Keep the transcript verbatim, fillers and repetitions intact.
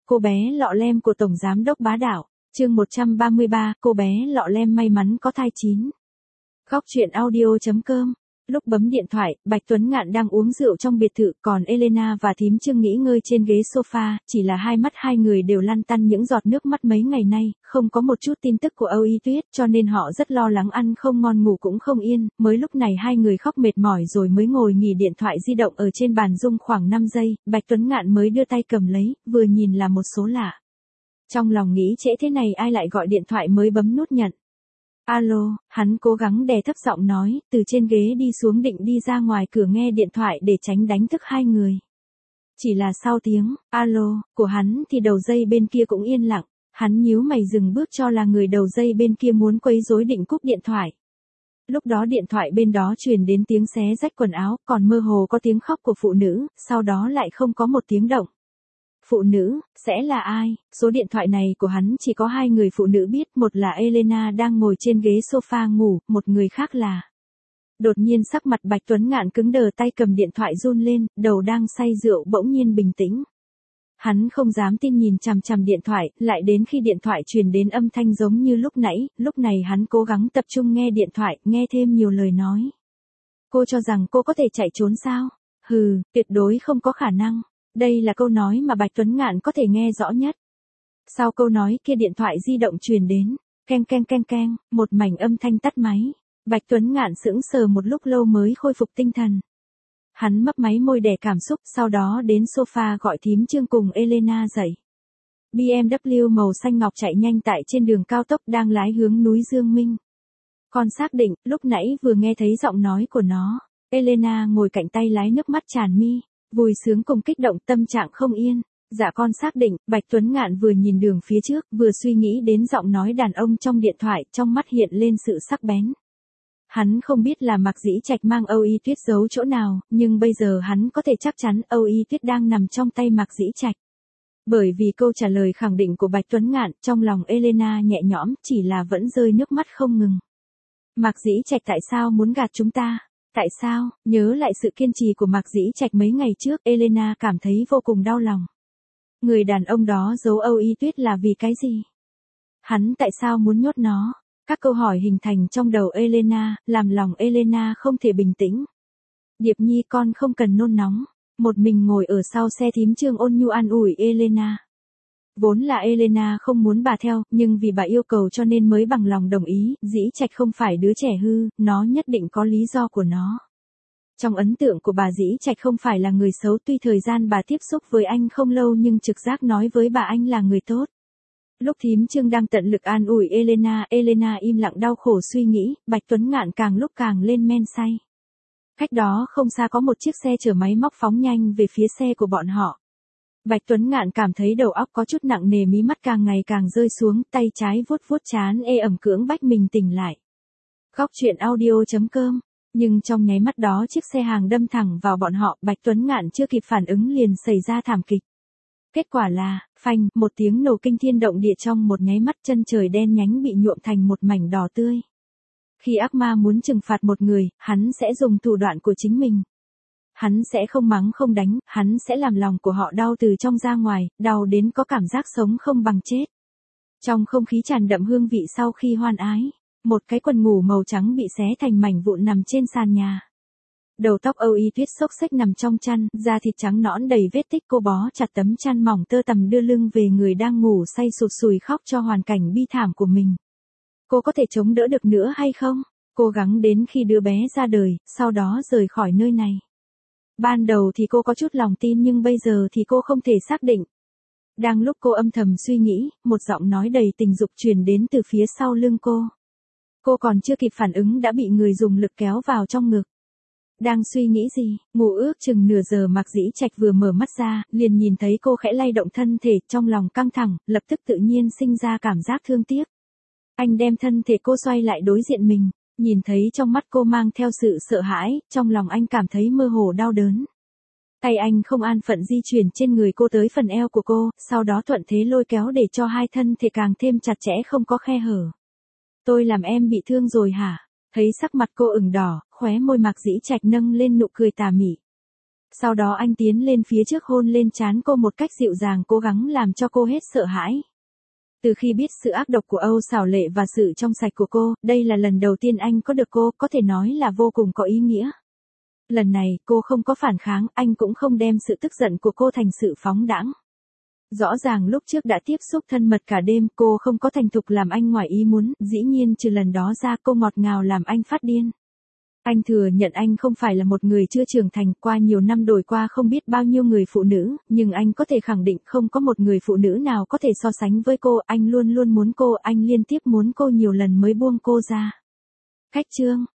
cô bé lọ lem của Tổng Giám đốc bá đạo. Chương một trăm ba mươi ba, cô bé lọ lem may mắn có thai chín. Góc truyện audio chấm com. Lúc bấm điện thoại, Bạch Tuấn Ngạn đang uống rượu trong biệt thự, còn Elena và thím Trương nghỉ ngơi trên ghế sofa, chỉ là hai mắt hai người đều lăn tăn những giọt nước mắt mấy ngày nay, không có một chút tin tức của Âu Y Tuyết, cho nên họ rất lo lắng, ăn không ngon ngủ cũng không yên, mới lúc này hai người khóc mệt mỏi rồi mới ngồi nghỉ điện thoại di động ở trên bàn rung khoảng năm giây, Bạch Tuấn Ngạn mới đưa tay cầm lấy, vừa nhìn là một số lạ. Trong lòng nghĩ trễ thế này ai lại gọi điện thoại mới bấm nút nhận. Alo, hắn cố gắng đè thấp giọng nói, từ trên ghế đi xuống định đi ra ngoài cửa nghe điện thoại để tránh đánh thức hai người. Chỉ là sau tiếng, alo, của hắn thì đầu dây bên kia cũng yên lặng, hắn nhíu mày dừng bước cho là người đầu dây bên kia muốn quấy rối định cúp điện thoại. Lúc đó điện thoại bên đó truyền đến tiếng xé rách quần áo, còn mơ hồ có tiếng khóc của phụ nữ, sau đó lại không có một tiếng động. Phụ nữ, sẽ là ai? Số điện thoại này của hắn chỉ có hai người phụ nữ biết, một là Elena đang ngồi trên ghế sofa ngủ, một người khác là... Đột nhiên sắc mặt Bạch Tuấn Ngạn cứng đờ, tay cầm điện thoại run lên, đầu đang say rượu bỗng nhiên bình tĩnh. Hắn không dám tin nhìn chằm chằm điện thoại, lại đến khi điện thoại truyền đến âm thanh giống như lúc nãy, lúc này hắn cố gắng tập trung nghe điện thoại, nghe thêm nhiều lời nói. Cô cho rằng cô có thể chạy trốn sao? Hừ, tuyệt đối không có khả năng. Đây là câu nói mà Bạch Tuấn Ngạn có thể nghe rõ nhất. Sau câu nói kia điện thoại di động truyền đến, keng keng keng keng, một mảnh âm thanh tắt máy. Bạch Tuấn Ngạn sững sờ một lúc lâu mới khôi phục tinh thần. Hắn mấp máy môi đè cảm xúc, sau đó đến sofa gọi thím Trương cùng Elena dậy. bê em vê màu xanh ngọc chạy nhanh tại trên đường cao tốc đang lái hướng núi Dương Minh. Con xác định, lúc nãy vừa nghe thấy giọng nói của nó, Elena ngồi cạnh tay lái, nước mắt tràn mi. Vui sướng cùng kích động, tâm trạng không yên. Dạ con xác định. Bạch Tuấn Ngạn vừa nhìn đường phía trước, vừa suy nghĩ đến giọng nói đàn ông trong điện thoại, trong mắt hiện lên sự sắc bén. Hắn không biết là Mạc Dĩ Trạch mang Âu Y Tuyết giấu chỗ nào, nhưng bây giờ hắn có thể chắc chắn Âu Y Tuyết đang nằm trong tay Mạc Dĩ Trạch. Bởi vì câu trả lời khẳng định của Bạch Tuấn Ngạn, trong lòng Elena nhẹ nhõm, chỉ là vẫn rơi nước mắt không ngừng. Mạc Dĩ Trạch tại sao muốn gạt chúng ta? Tại sao? Nhớ lại sự kiên trì của Mạc Dĩ Trạch mấy ngày trước, Elena cảm thấy vô cùng đau lòng. Người đàn ông đó giấu Âu Y Tuyết là vì cái gì? Hắn tại sao muốn nhốt nó? Các câu hỏi hình thành trong đầu Elena, làm lòng Elena không thể bình tĩnh. Điệp Nhi con không cần nôn nóng. Một mình ngồi ở sau xe, thím Trương ôn nhu an ủi Elena. Vốn là Elena không muốn bà theo, nhưng vì bà yêu cầu cho nên mới bằng lòng đồng ý. Dĩ Trạch không phải đứa trẻ hư, nó nhất định có lý do của nó. Trong ấn tượng của bà, Dĩ Trạch không phải là người xấu, tuy thời gian bà tiếp xúc với anh không lâu nhưng trực giác nói với bà anh là người tốt. Lúc thím Trương đang tận lực an ủi Elena, Elena im lặng đau khổ suy nghĩ, Bạch Tuấn Ngạn càng lúc càng lên men say. Cách đó không xa có một chiếc xe chở máy móc phóng nhanh về phía xe của bọn họ. Bạch Tuấn Ngạn cảm thấy đầu óc có chút nặng nề, mí mắt càng ngày càng rơi xuống, tay trái vuốt vuốt trán ê ẩm cưỡng bách mình tỉnh lại. Góc truyện audio chấm com. Nhưng trong nháy mắt đó chiếc xe hàng đâm thẳng vào bọn họ, Bạch Tuấn Ngạn chưa kịp phản ứng liền xảy ra thảm kịch. Kết quả là, phanh, một tiếng nổ kinh thiên động địa, trong một nháy mắt chân trời đen nhánh bị nhuộm thành một mảnh đỏ tươi. Khi ác ma muốn trừng phạt một người, hắn sẽ dùng thủ đoạn của chính mình. Hắn sẽ không mắng không đánh, hắn sẽ làm lòng của họ đau từ trong ra ngoài, đau đến có cảm giác sống không bằng chết. Trong không khí tràn đậm hương vị sau khi hoan ái, một cái quần ngủ màu trắng bị xé thành mảnh vụn nằm trên sàn nhà. Đầu tóc Âu Y Tuyết xốc xếch nằm trong chăn, da thịt trắng nõn đầy vết tích, cô bó chặt tấm chăn mỏng tơ tằm đưa lưng về người đang ngủ say sụt sùi khóc cho hoàn cảnh bi thảm của mình. Cô có thể chống đỡ được nữa hay không? Cố gắng đến khi đứa bé ra đời, sau đó rời khỏi nơi này. Ban đầu thì cô có chút lòng tin nhưng bây giờ thì cô không thể xác định. Đang lúc cô âm thầm suy nghĩ, một giọng nói đầy tình dục truyền đến từ phía sau lưng cô. Cô còn chưa kịp phản ứng đã bị người dùng lực kéo vào trong ngực. Đang suy nghĩ gì? Ngủ ước chừng nửa giờ, Mạc Dĩ Trạch vừa mở mắt ra, liền nhìn thấy cô khẽ lay động thân thể, trong lòng căng thẳng, lập tức tự nhiên sinh ra cảm giác thương tiếc. Anh đem thân thể cô xoay lại đối diện mình, nhìn thấy trong mắt cô mang theo sự sợ hãi, trong lòng anh cảm thấy mơ hồ đau đớn. Tay anh không an phận di chuyển trên người cô tới phần eo của cô, sau đó thuận thế lôi kéo để cho hai thân thể càng thêm chặt chẽ không có khe hở. Tôi làm em bị thương rồi hả? Thấy sắc mặt cô ửng đỏ, khóe môi Mạc Dĩ Trạch nâng lên nụ cười tà mị. Sau đó anh tiến lên phía trước hôn lên trán cô một cách dịu dàng cố gắng làm cho cô hết sợ hãi. Từ khi biết sự ác độc của Âu Sảo Lệ và sự trong sạch của cô, đây là lần đầu tiên anh có được cô, có thể nói là vô cùng có ý nghĩa. Lần này, cô không có phản kháng, anh cũng không đem sự tức giận của cô thành sự phóng đãng. Rõ ràng lúc trước đã tiếp xúc thân mật cả đêm, cô không có thành thục làm anh ngoài ý muốn, dĩ nhiên trừ lần đó ra cô ngọt ngào làm anh phát điên. Anh thừa nhận anh không phải là một người chưa trưởng thành, qua nhiều năm đổi qua không biết bao nhiêu người phụ nữ, nhưng anh có thể khẳng định không có một người phụ nữ nào có thể so sánh với cô, anh luôn luôn muốn cô, anh liên tiếp muốn cô nhiều lần mới buông cô ra. Khách chương